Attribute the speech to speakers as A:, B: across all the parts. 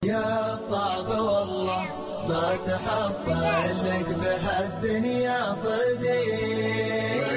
A: يا صعب والله ما تحصل لك بهالدنيا صديق،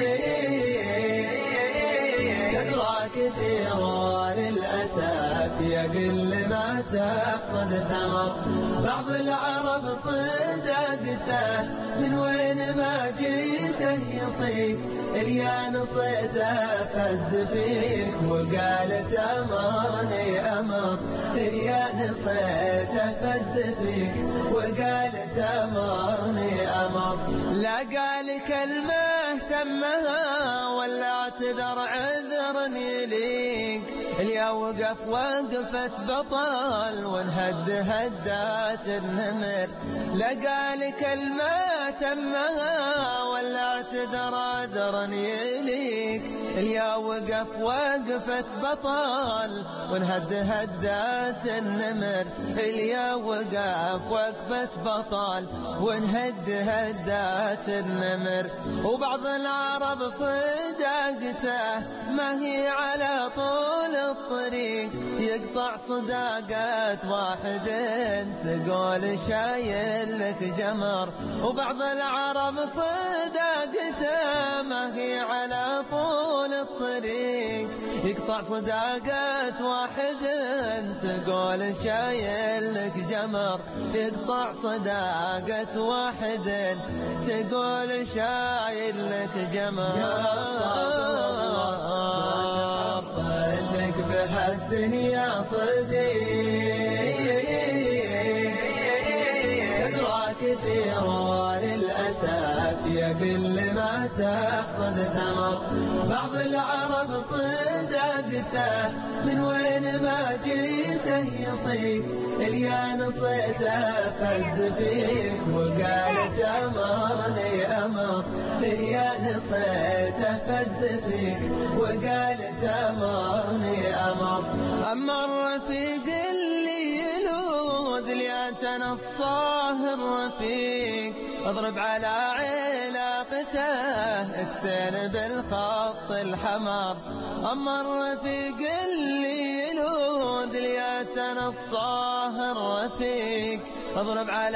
A: تزرع كثير وللأسف يقل ما تحصد ثمر. بعض العرب صدقته من وين ما جيته يطيق، اليان صيته فز فيك وقال تأمرني أمر، اليان صيته فز فيك وقال تأمرني أمر. لا قال كلمة تمها ولا اعتذر عذر يليق، اليا وقف وقفت بطل وانهد هدات النمر. لا قال كلمة تمها ولا اعتذر عذر يليق، اليا وقف وقفت بطل وانهد هدات النمر. اليا وقف وقفت بطل وانهد هدات النمر. وبعض العرب صداقته ما هي على طول الطريق، يقطع صداقة واحد تقول شايل لك جمر. وبعض العرب صداقته ما هي على طول الطريق، يقطع صداقة واحد تقول شايل لك جمر، يقطع صداقة واحد تقول شايل لك جمر. يا صعب ما تحصل لك بهالدنيا صديق، تزرع كثير وللأسف يقل ما تحصد ثمر. بعض العرب صدقته من وين ما جيته يطيق، اليان صيته فز فيك وقال تأمرني أمر، اليان صيته فز فيك وقال تأمرني أمر. أما الرفيق اللي يلود لياتنا الصاهر الرفيق، اضرب على علاقته اكسر بالخط الحمر. أما الرفيق اللي يلود لياتنا الصاهر الرفيق، اضرب على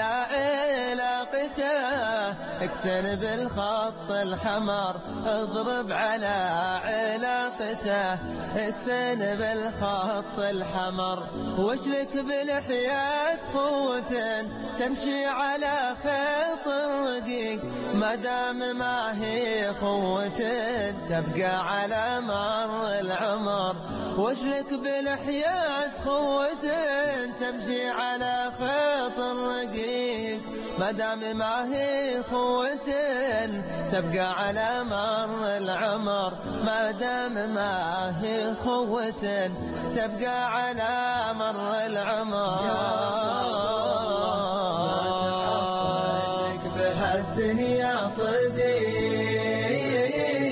A: علاقته اكسر بالخط الحمر. اضرب على علاقته اكسر بالخط الحمر. واشلك بلحيات قوة تمشي على خيط الرقيق، ما دام ما هي قوة تبقى على مر العمر. واشلك بلحيات قوة تمشي على خيط الرقيق، ما دام ما هي قوة تبقى على مر العمر، ما دام ما هي قوة تبقى على مر العمر. يا صعب ما تحصل لك بهالدنيا صديق،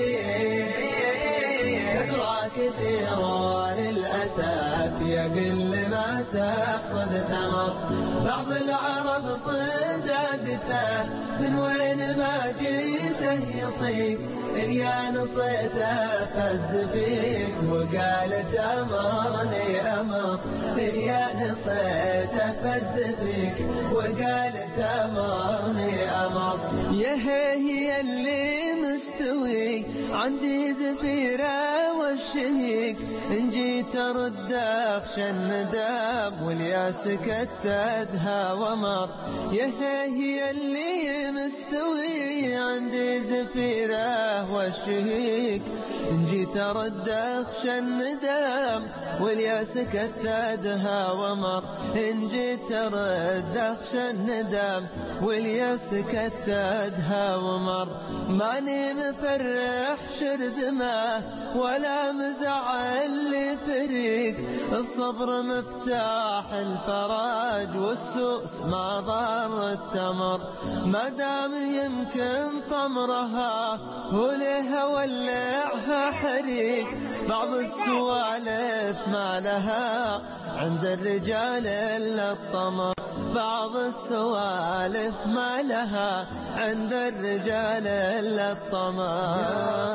A: تزرع كثير وللأسف يقل ما تحصد ثمر. بعض العرب صدقته من وين ما جيته يطيق، اليان صيته فز فيك وقال تأمرني أمر، اليان صيته فز فيك وقال تأمرني أمر. هي اللي مستوي عندي زفيرة والشهيق، إن جيت أرد أخشى النداب والياس كتدها ومر. هي اللي مستوي عندي زفيرة والشهيق، إن جيت أرد أخشى الندام والياس كتدها ومر. إن جيت أرد أخشى الندام والياس كتدها ومر. ماني مفرح شرذمه ولا مزعل لفريق، الصبر مفتاح الفرج والسوس ما ضر التمر. ما دام يمكن طمرها ولها ولعها حريق، بعض السوالف ما لها عند الرجال إلا الطمر. بعض السوالف ما لها عند الرجال إلا الطمر. يا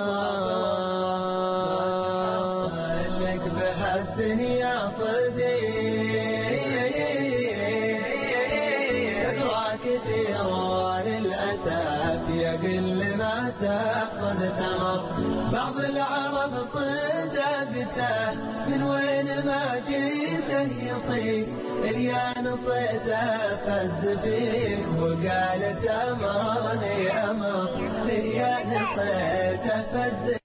A: صعب لك بهالدنيا صديق، ما تحصد ثمر. بعض العرب صدقته من وين ما جيته يطيق، اليا نصيته فز فيك وقال تأمرني أمر، اليا نصيته فز